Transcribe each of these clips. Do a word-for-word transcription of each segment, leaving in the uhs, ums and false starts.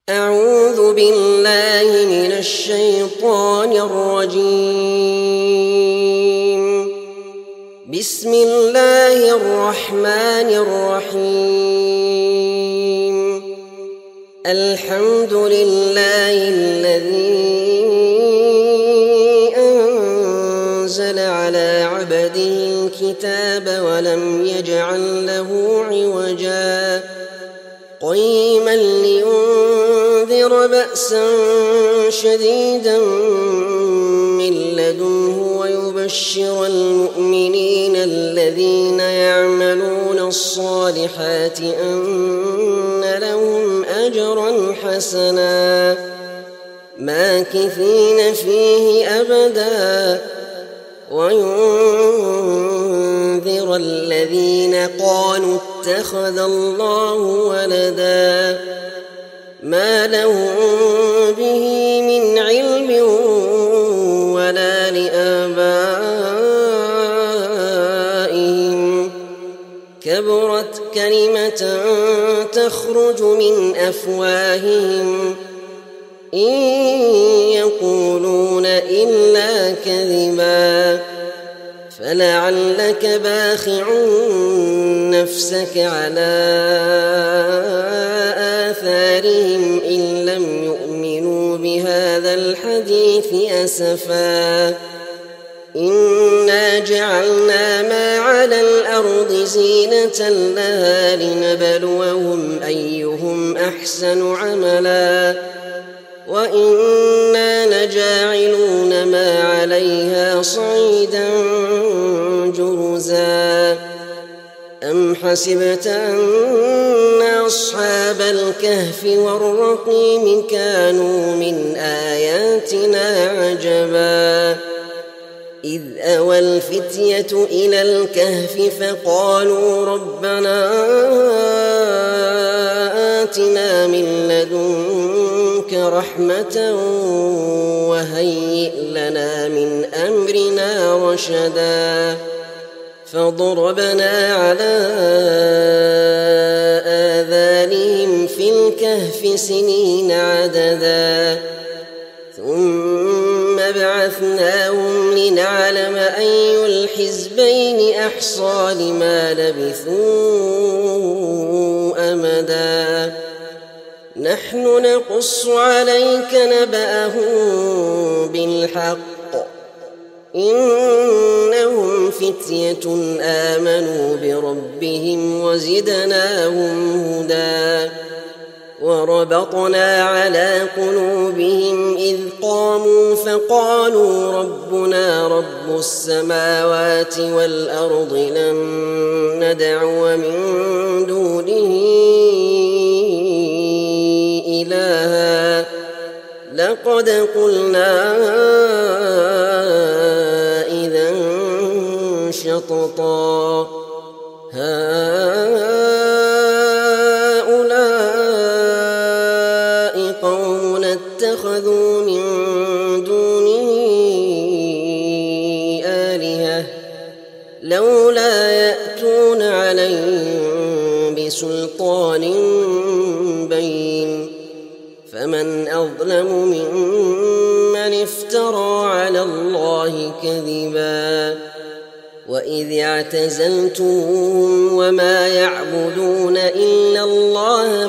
أعوذ بالله من الشيطان الرجيم. بسم الله الرحمن الرحيم. الحمد لله الذي أنزل على عبده الكتاب ولم يجعل له عوجا قيما لينذر بأسا شديدا من لدنه ويبشر المؤمنين الذين يعملون الصالحات أن لهم أجرا حسنا ماكثين فيه أبدا وينذر الذين قالوا اتخذ الله ولدا ما لهم به من علم ولا لآبائهم كبرت كلمة تخرج من أفواههم إن يقولون إلا كذبا فلعلك باخع نفسك على آثارهم إن لم يؤمنوا بهذا الحديث أسفا إنا جعلنا ما على الأرض زينة لها لنبلوهم أيهم أحسن عملا وإنا لجاعلون ما عليها صعيدا جرزا أم حسبت أن أصحاب الكهف والرقيم كانوا من آياتنا عجبا إذ أوى الفتية إلى الكهف فقالوا ربنا آتنا من لدنك رحمة وهيئ لنا من أمرنا رشدا فضربنا على آذانهم في الكهف سنين عددا ثم بعثناهم لنعلم أي الحزبين أحصى لما لبثوا أمدا نحن نقص عليك نبأهم بالحق إنهم فتية آمنوا بربهم وزدناهم هدى وربطنا على قلوبهم إذ قاموا فقالوا ربنا رب السماوات والأرض لن ندعو من دونه إلها لقد قلنا إذا شططا هؤلاء قوم اتخذوا من دونه آلهة لولا يأتون عليهم بسلطان بين فمن أظلم ممن افترى على الله كذبا وإذ اعتزلتموهم وما يعبدون إلا الله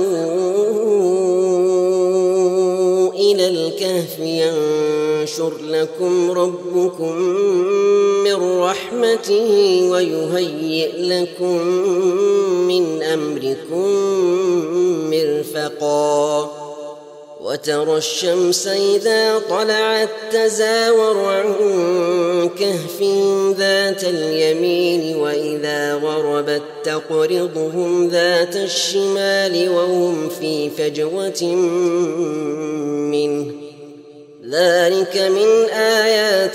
فأووا إلى الكهف ينشر لكم ربكم من رحمته ويهيئ لكم من أمركم مرفقا وترى الشمس إذا طلعت تزاور عن كهفهم ذات اليمين وإذا غربت تقرضهم ذات الشمال وهم في فجوة منه ذلك من آيات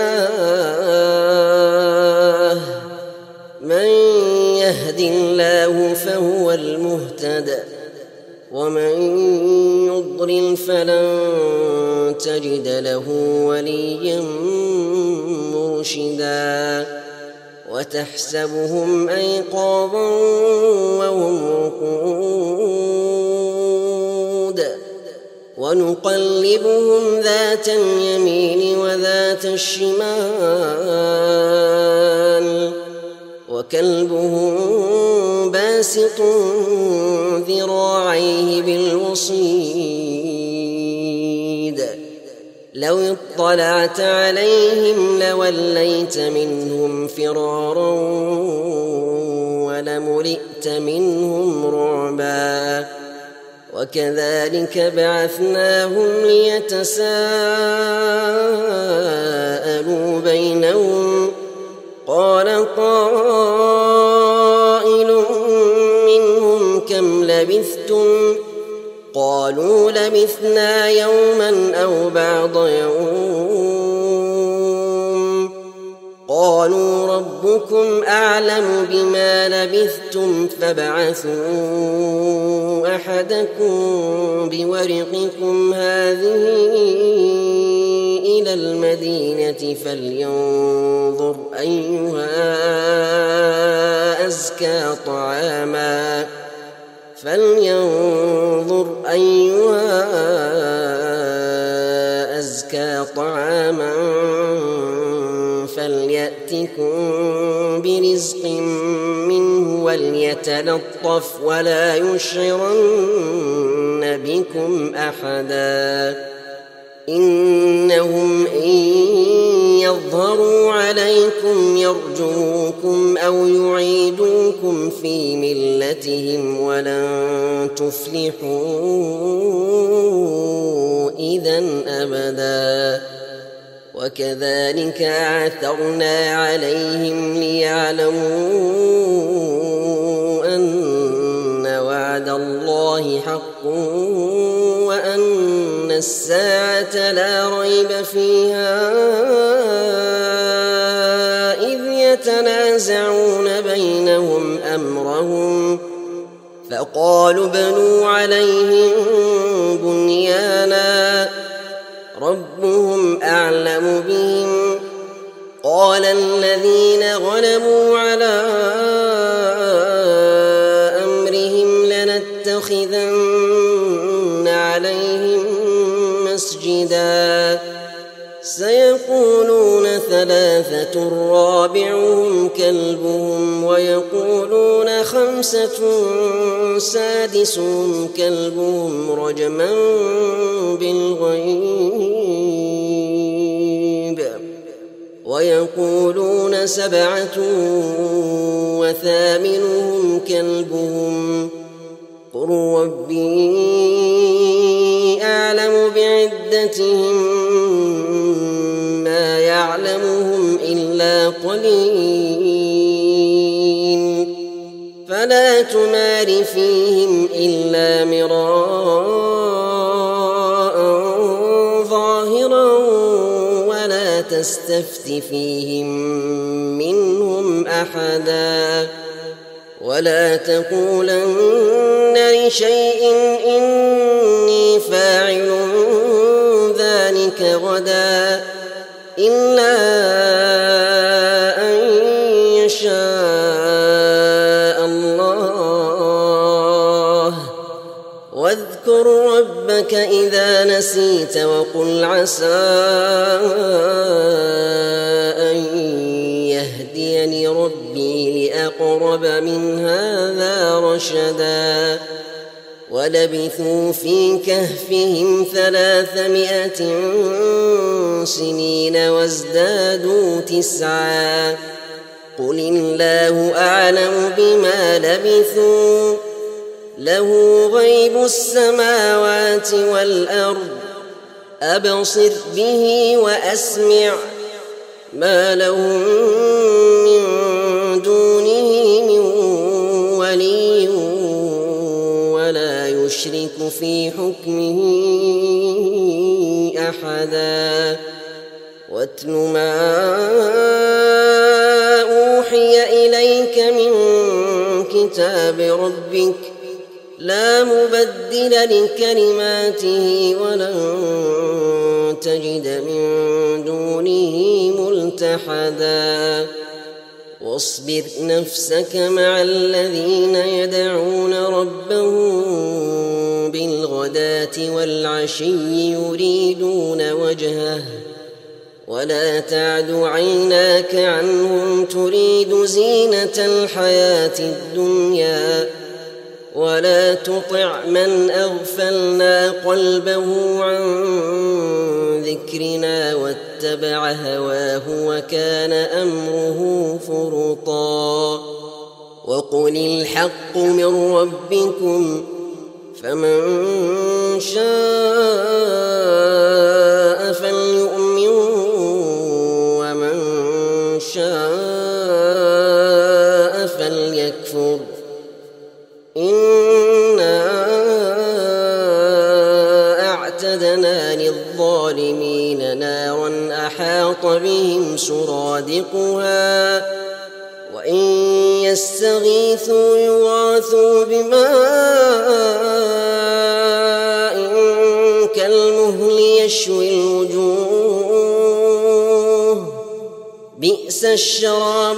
الله من يهد الله فهو المهتد ومن يضلل فلن تجد له وليا مرشدا وتحسبهم أيقاظا وهم رقود ونقلبهم ذات اليمين وذات الشمال وكلبهم باسط ذراعيه بالوصيد لو اطلعت عليهم لوليت منهم فرارا ولملئت منهم رعبا وكذلك بعثناهم ليتساءلوا بينهم قال قائل منهم كم لبثتم قالوا لبثنا يوما أو بعض يوم قالوا ربكم أعلم بما لبثتم فابعثوا أحدكم بورقكم هذه إلى المدينة فلينظر أيها أزكى طعاما فلينظر أيها أزكى طعاما فليأتكم برزق منه وليتلطف ولا يشعرن بكم أحدا إنهم إن يظهروا عليكم يرجموكم أو يعيدوكم في ملتهم ولن تفلحوا إذن أبدا وكذلك أعثرنا عليهم ليعلموا أن وعد الله حق وأن الساعة لا ريب فيها إذ يتنازعون بينهم أمرهم فقالوا ابنوا عليهم بنيانا ربهم أعلم بهم قال الذين غلبوا على أمرهم لنتخذن عليهم مسجدا سيقولون ثلاثة رابعهم كلبهم ويقولون خمسة سادسهم كلبهم رجما بالغيب ويقولون سبعة وثامنهم كلبهم قل ربي أعلم بعدتهم ما يعلمهم إلا قليل فلا تمار فيهم إلا مراء ظاهرا ولا تستفت فيهم منهم أحدا ولا تقولن لشيء إني فاعل ذلك غدا إلا أن يشاء الله واذكر ربك إذا نسيت وقل عسى أن يهديني ربي لأقرب من هذا رشدا ولبثوا في كهفهم ثلاثمائة سنين وازدادوا تسعا قل الله أعلم بما لبثوا له غيب السماوات والأرض أبصر به وأسمع ما لهم من دونه من ولي ولا يشرك في حكمه أحدا واتل ما أوحي إليك من كتاب ربك لا مبدل لكلماته ولن تجد من دونه ملتحدا واصبر نفسك مع الذين يدعون ربهم بالغداة بالغداة والعشي يريدون وجهه ولا تعد عيناك عنهم تريد زينة الحياة الدنيا ولا تطع من أغفلنا قلبه عن ذكرنا واتبع هواه وكان أمره فرطا وقل الحق من ربكم فمن شاء فليؤمن ومن شاء فليكفر إنا أعتدنا للظالمين نارا أحاط بهم سرادقها وإن يستغيثوا يغاثوا بماء كالمهل يشوي الوجوه بئس الشراب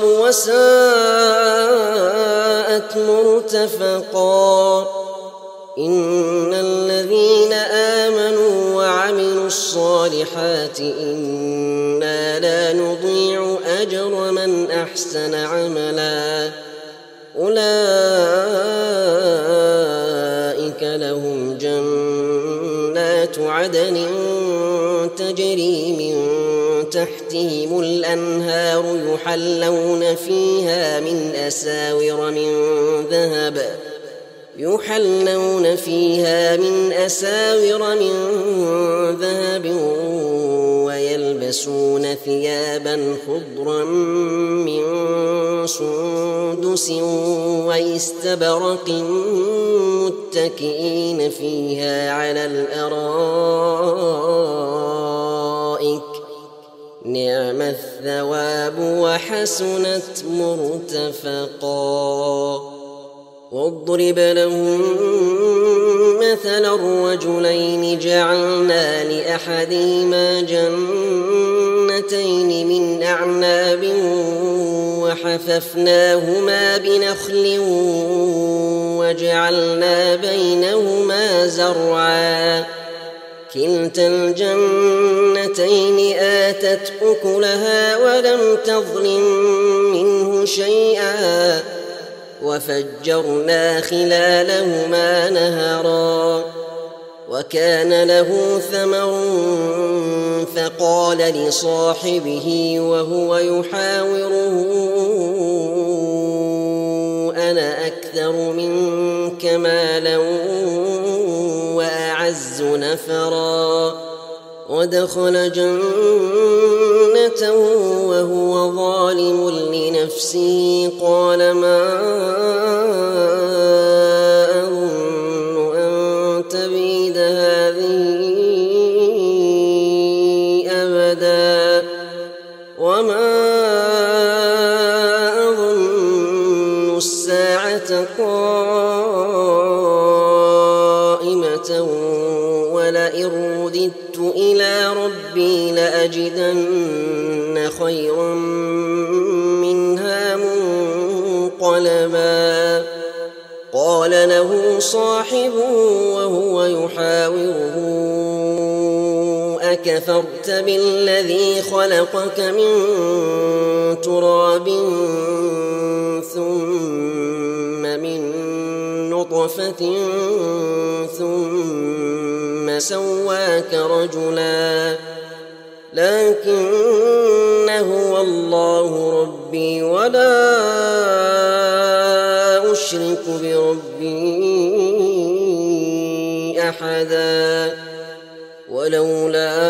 وساءت مرتفقا إن الذين آمنوا وعملوا الصالحات إنا لا نضيع أجر من أحسن عملا أولئك لهم جنات عدن تجري من تحتهم الأنهار يحلون فيها من أساور من ذهب يحلون فيها من أساور من ذهب ويلبسون ثيابا خضرا من سندس واستبرق متكئين فيها على الأرائك نعم الثواب وحسنت مرتفقا واضرب لهم مثلا الرجلين جعلنا لأحدهما جنتين من أعناب وحففناهما بنخل وجعلنا بينهما زرعا كلتا الجنتين آتت أكلها ولم تظلم منه شيئا وفجرنا خلالهما نهرا وكان له ثمر فقال لصاحبه وهو يحاوره أنا أكثر منك مالا وأعز نفرا ودخل جنته وهو ظالم لنفسه قال ما أظن أن تبيد هذه أبدا وما أظن الساعة قائمة ولئن رددت إلى ربي لأجدن خيرا منها منقلبا قال له صاحبه وهو يحاوره أكفرت بالذي خلقك من تراب ثم من نطفة ثم سواك رجلا لكن هو الله ربي ولا أشرك بربي أحدا ولولا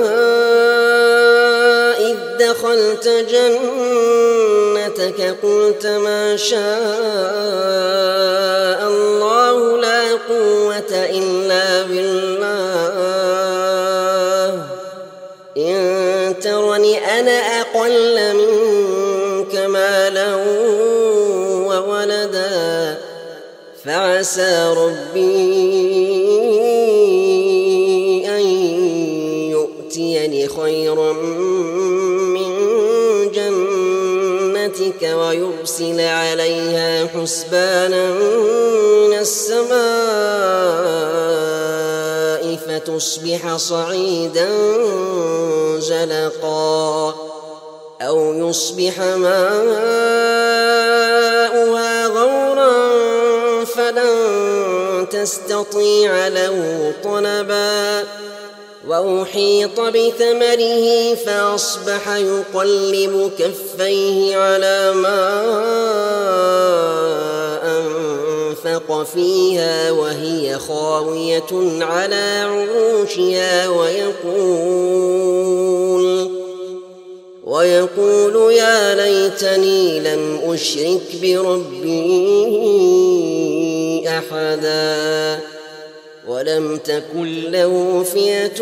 إذ دخلت جنتك قلت ما شاء الله لا قوة إلا بالله إن ترني أنا أقل منك مالا وولدا فعسى ربي أن يؤتيني خيرا من جنتك ويرسل عليها حسبانا من السماء فتصبح صعيدا زلقا أو يصبح ماؤها غورا فلن تستطيع له طلبا وأحيط بثمره فأصبح يقلب كفيه على ما أنفق فيها وهي خاوية على عروشها ويقول ويقول يا ليتني لم أشرك بربي أحدا ولم تكن له فئة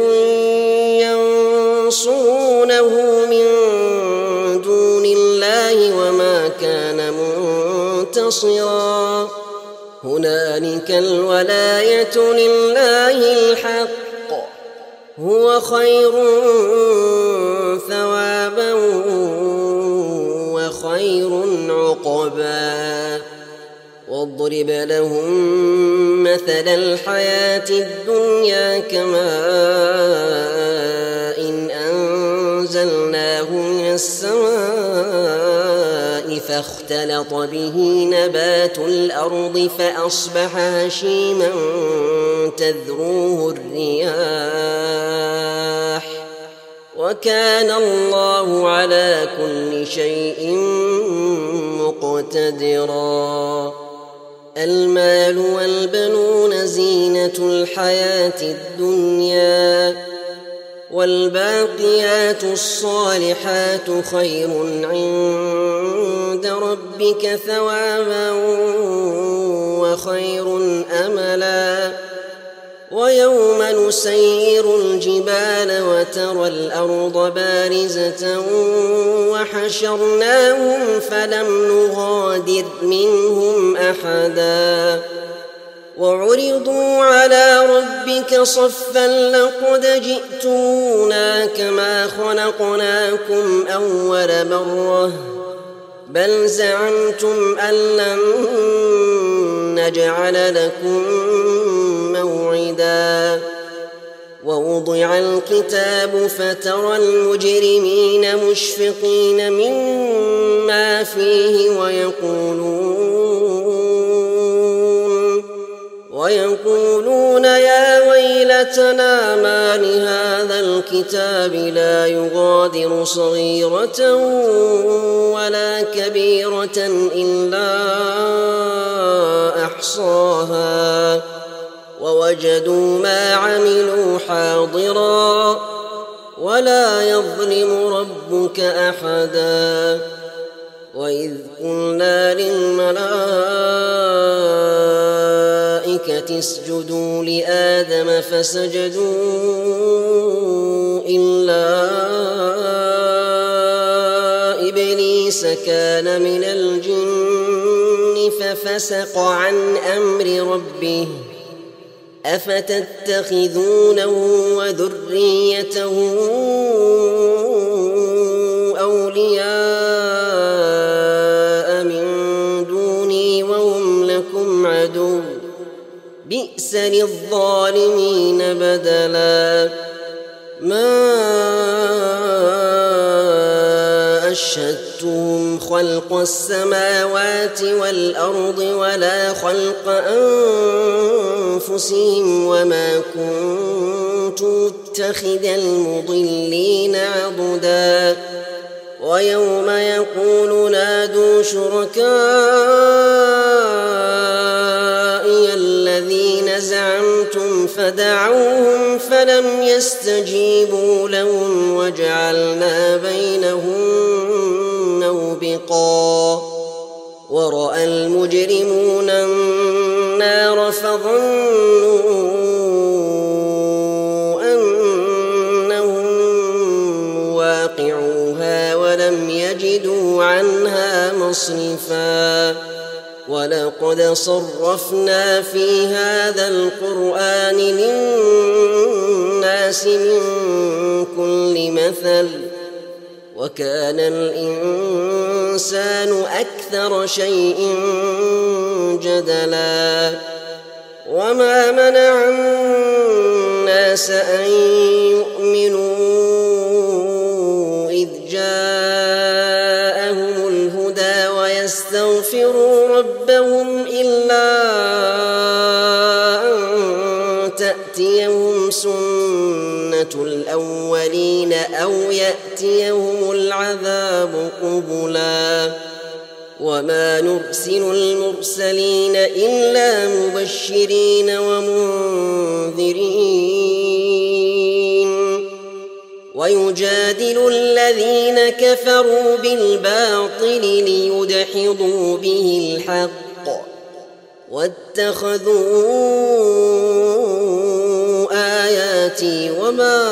ينصرونه من دون الله وما كان منتصرا هنالك الولاية لله الحق هو خير ثوابا وخير عقبا واضرب لهم مثل الحياة الدنيا كماء إن أنزلناه من السماء فاختلط به نبات الأرض فأصبح هشيما تذروه الرياح وكان الله على كل شيء مقتدرا المال والبنون زينة الحياة الدنيا والباقيات الصالحات خير عند ربك ثوابا وخير أملا ويوم نسير الجبال وترى الأرض بارزة وحشرناهم فلم نغادر منهم أحدا وعرضوا على ربك صفا لقد جئتمونا كما خلقناكم أول مرة بل زعمتم أن لن نجعل لكم موعدا ووضع الكتاب فترى المجرمين مشفقين مما فيه ويقولون ويقولون يا ويلتنا ما لهذا الكتاب لا يغادر صغيرة ولا كبيرة إلا أحصاها ووجدوا ما عملوا حاضرا ولا يظلم ربك أحدا وإذ قلنا للملائكة اسجدوا لآدم فسجدوا إلا إبليس كان من الجن ففسق عن أمر ربه أفتتخذونه وذريته أولياء من دوني وهم لكم عدو بئس للظالمين بدلا ما أشهدتهم خلق السماوات والأرض ولا خلق أنفسهم وما كنت متخذ المضلين عضدا ويوم يقول نادوا شركائي الذين زعمتم فدعوهم فلم يستجيبوا لهم وجعلنا بينهم موبقا ورأى المجرمون النار فظنوا أنهم واقعوها ولم يجدوا عنها مصرفا ولقد صرفنا في هذا القرآن للناس من كل مثل وكان الإنسان أكثر شيء جدلا وما منع الناس الناس أن يؤمنوا إذ جاءهم الهدى ويستغفروا ربهم إلا أن تأتيهم سنة الأولين أو يأتيهم العذاب قبلا وما نرسل المرسلين إلا مبشرين ومنذرين ويجادل الذين كفروا بالباطل ليدحضوا به الحق واتخذوا آياتي وما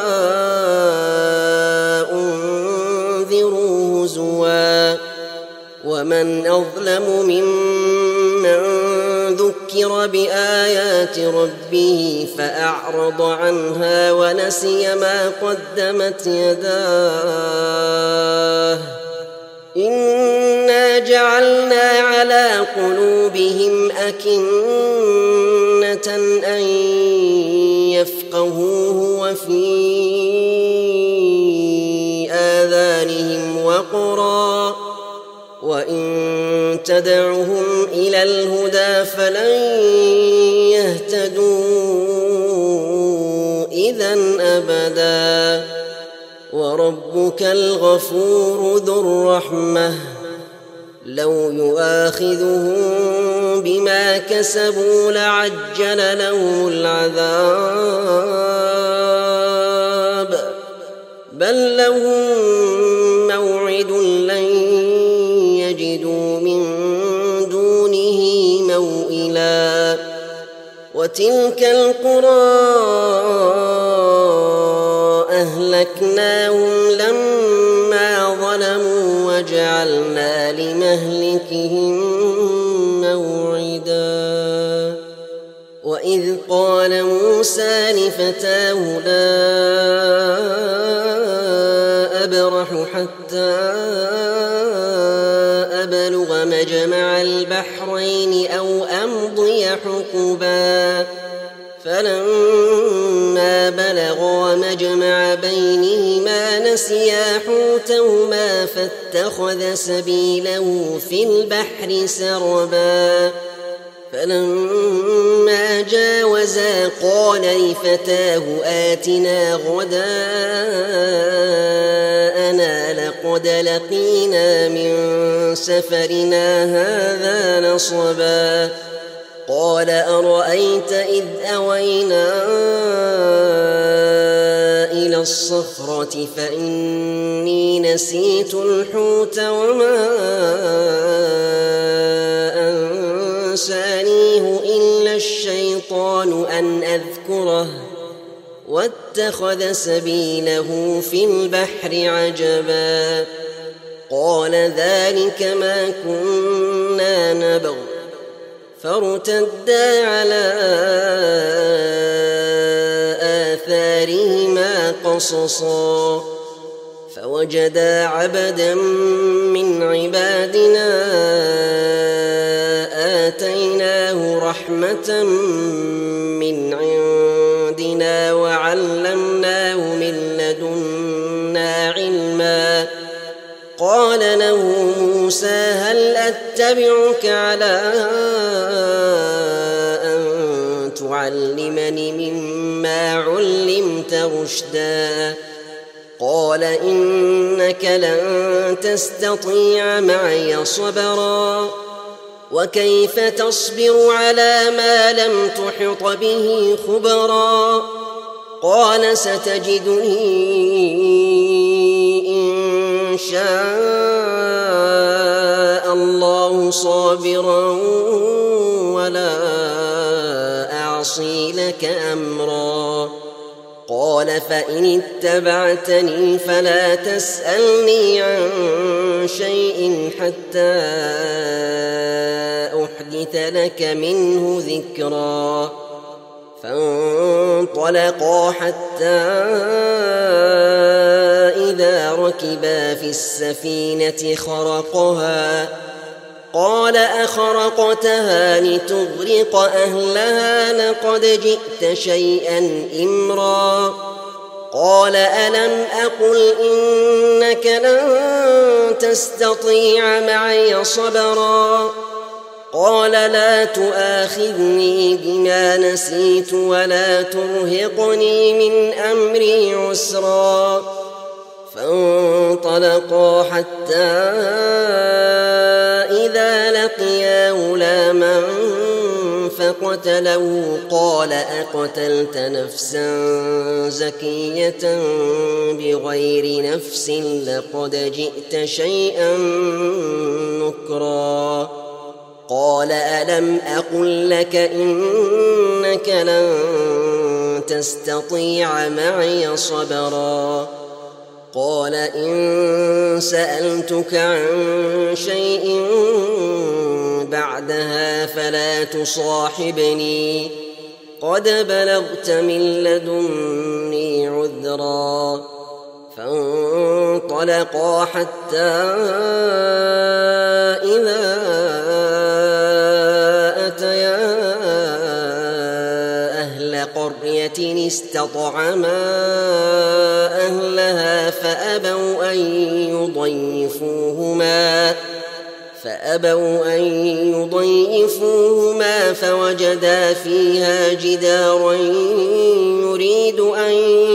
أنذروا هزوا ومن أظلم ممن ذكر بآيات ربه فأعرض عنها ونسي ما قدمت يداه إنا جعلنا على قلوبهم أكنة أن يفقهوه وفي آذانهم وقرا وإن تدعهم إلى الهدى فلن يهتدوا إذن أبدا وربك الغفور ذو الرحمة لو يؤاخذهم بما كسبوا لعجل لهم العذاب بل لهم موعد لن يجدوا من دونه موئلا وتلك القرى أهلكناهم لما ظلموا وجعلنا لمهلكهم موعدا وإذ قال موسى لفتاه لا أبرح حتى أبلغ مجمع البحرين أو أمضي حقبا فلما بلغا مجمع بينهما نسيا حوتهما فاتخذ سبيله في البحر سربا فلما جاوزا قال لفتاه آتنا غداءنا لقد لقينا من سفرنا هذا نصبا قال أرأيت إذ أوينا إلى الصخرة فإني نسيت الحوت وما أنسانيه إلا الشيطان أن أذكره واتخذ سبيله في البحر عجبا قال ذلك ما كنا نبغ فارتدا على آثارهما قصصا فوجدا عبدا من عبادنا آتيناه رحمة من عندنا وعلمناه من لدنا علما قال له موسى هل أتبعك على أن تعلمني مما علمت رشدا قال إنك لن تستطيع معي صبرا وكيف تصبر على ما لم تحط به خبرا قال ستجدني إن شاء الله صابرا ولا أعصي لك أمرا قال فإن اتبعتني فلا تسألني عن شيء حتى أحدث لك منه ذكرا فانطلقا حتى إذا ركبا في السفينة خرقها قال أخرقتها لتغرق أهلها لقد جئت شيئا إمرا قال ألم أقل إنك لن تستطيع معي صبرا قال لا تؤاخذني بما نسيت ولا ترهقني من أمري عسرا فانطلقا حتى إذا لقيا غلاما فقتله قال أقتلت نفسا زكية بغير نفس لقد جئت شيئا نكرا قال ألم أقل لك إنك لن تستطيع معي صبرا قال إن سألتك عن شيء بعدها فلا تصاحبني قد بلغت من لدني عذرا فانطلقا حتى إذا أتيا أهل قرية استطعما أهلها فأبوا أن يضيفوهما فأبوا أن يضيفوهما فوجدا فيها جدارا يريد أن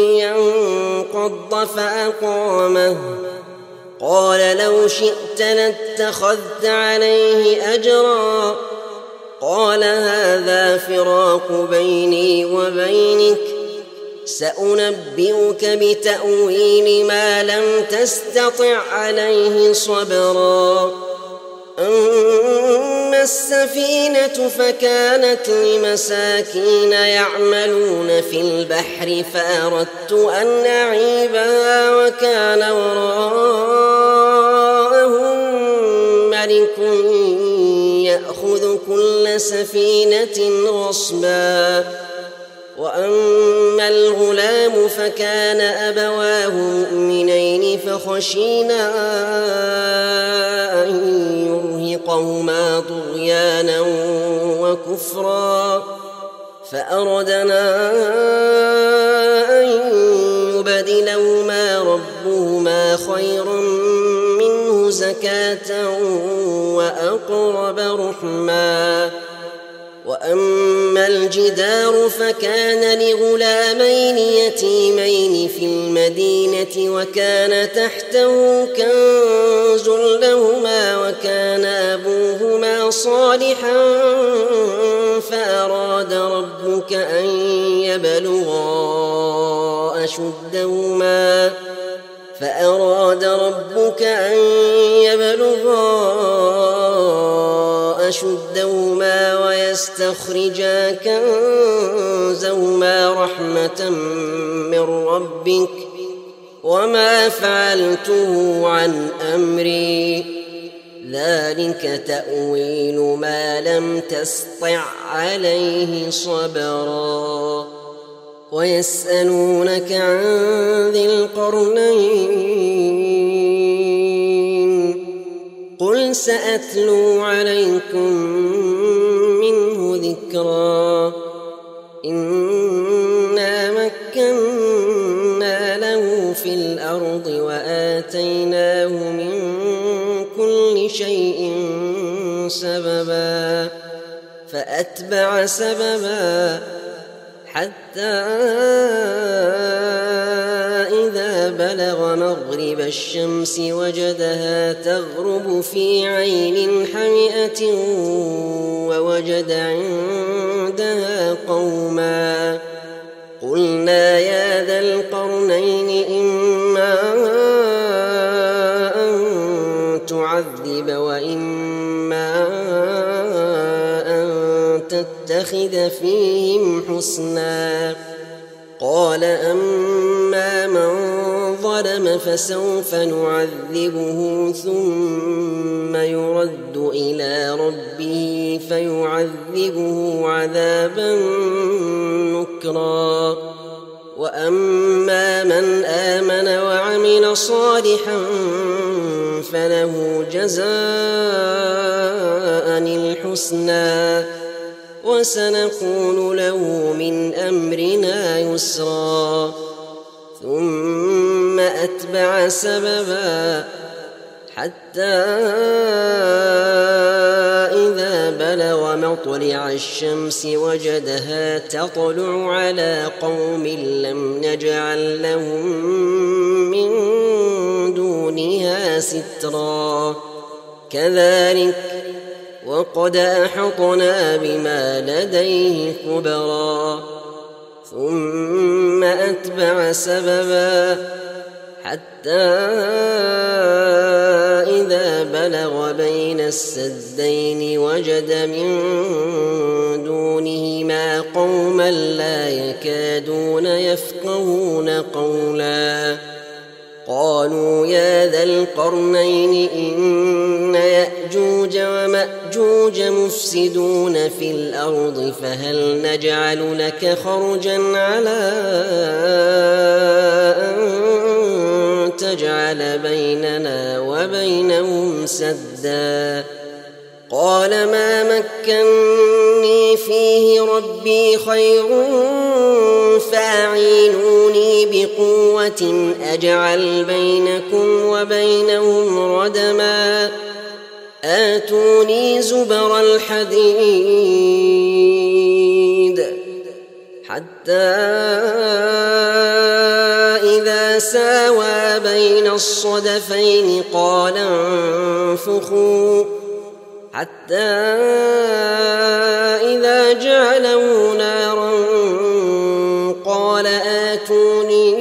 ينقض فأقامه قال لو شئت لاتخذت عليه أجرا قال هذا فراق بيني وبينك سأنبئك بتأويل ما لم تستطع عليه صبرا أما السفينة فكانت لمساكين يعملون في البحر فأردت أن أعيبها وكان وراءهم ملك يأخذ كل سفينة غصبا وأما الغلام فكان أبواه مؤمنين فخشينا أن يرهقهما طغيانا وكفرا فأردنا أن يبدلهما ربهما خيرا منه زكاة وأقرب رحما وأما الجدار فكان لغلامين يتيمين في المدينة وكان تحته كنز لهما وكان أبوهما صالحا فأراد ربك أن يبلغا أشدهما فأراد ربك أن يبلغا أشدهما ويستخرجا كنزهما رحمة من ربك وما فعلته عن أمري ذلك تأويل ما لم تسطع عليه صبرا ويسألونك عن ذي القرنين قل سأتلو عليكم منه ذكرا إنا مكنا له في الأرض وآتيناه من كل شيء سببا فأتبع سببا حتى إذا بلغ مغرب الشمس وجدها تغرب في عين حمئة ووجد عندها قوما قلنا يا ذا القرنين إما أن تعذب وإما أن تتخذ فيهم حسنا قال أما من ظلم فسوف نعذبه ثم يرد إلى ربه فيعذبه عذابا نكرا وأما من آمن وعمل صالحا فله جزاء الحسنى وسنقول له من أمرنا يسرا ثم أتبع سببا حتى إذا بلغ مطلع الشمس وجدها تطلع على قوم لم نجعل لهم من دونها سترا كذلك وقد أحطنا بما لديه خبرا ثم أتبع سببا حتى إذا بلغ بين السدين وجد من دونهما قوما لا يكادون يفقهون قولا قالوا يا ذا القرنين إن يأجوج ومأجوج مفسدون في الأرض فهل نجعل لك خرجا على أن تجعل بيننا وبينهم سدا قال ما مكني فيه ربي خير فاعينوني بقوة أجعل بينكم وبينهم ردما آتوني زبر الحديد حتى إذا ساوى بين الصدفين قال انفخوا حتى إذا جعله نارا قال آتوني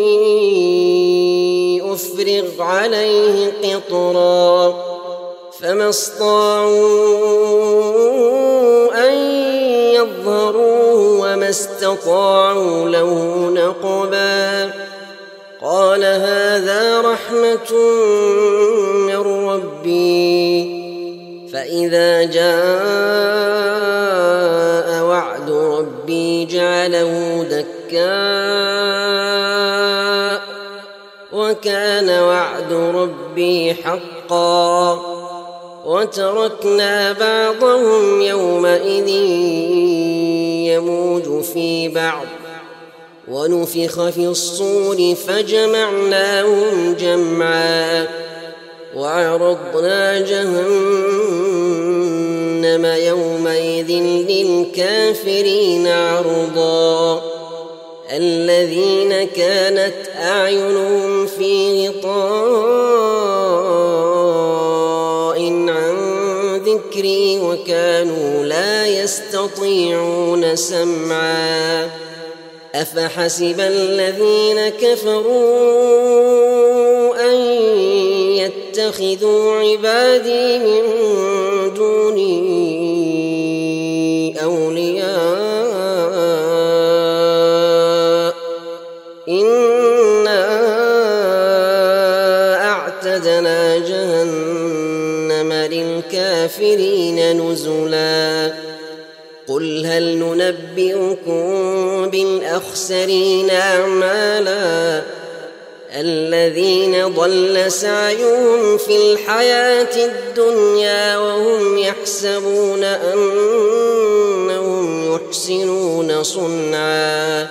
أفرغ عليه قطرا فما استطاعوا أن يظهروه وما استطاعوا له نقبا قال هذا رحمة من ربي فإذا جاء وعد ربي جعله دكاء وكان وعد ربي حقا وتركنا بعضهم يومئذ يموج في بعض ونفخ في الصور فجمعناهم جمعا وعرضنا جهنم يومئذ للكافرين عرضا الذين كانت أعينهم في غطاء عن ذكري وكانوا لا يستطيعون سمعا أفحسب الذين كفروا أن يتخذوا عبادي من دوني أولياء إنا أعتدنا جهنم للكافرين نزلا قل هل ننبئكم بالأخسرين أعمالا الذين ضل سعيهم في الحياة الدنيا وهم يحسبون أنهم يحسنون صنعا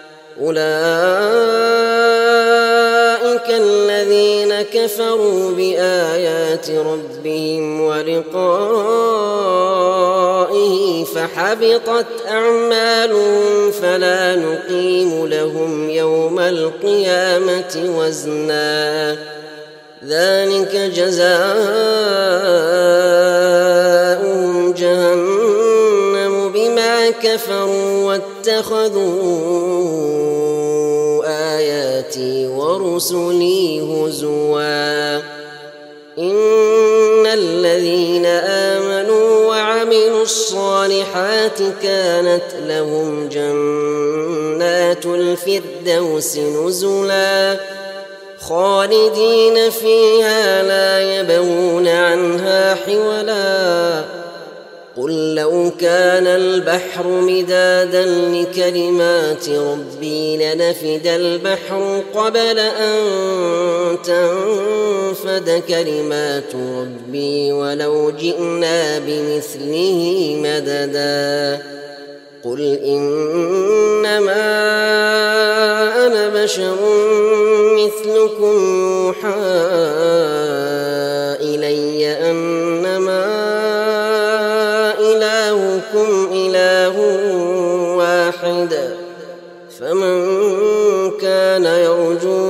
أولئك الذين كفروا بآيات ربهم ولقائه فحبطت أعمالهم فلا نقيم لهم يوم القيامة وزنا ذلك جزاؤهم جهنم بما كفروا واتخذوا آياتي ورسلي هزوا إن الذين آمنوا وعملوا الصالحات كانت لهم جنات الفردوس نزلا خالدين فيها لا يبغون عنها حولا قل لو كان البحر مدادا لكلمات ربي لنفد البحر قبل أن تنفد كلمات ربي ولو جئنا بمثله مددا قل إنما أنا بشر مثلكم يوحى إلي أنما إلهكم إله واحد فمن كان يرجو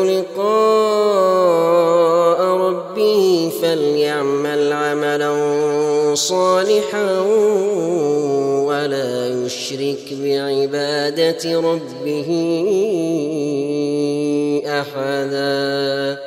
لقاء ربه فليعمل عملا صالحا ولا يشرك بعبادة ربه أحدا.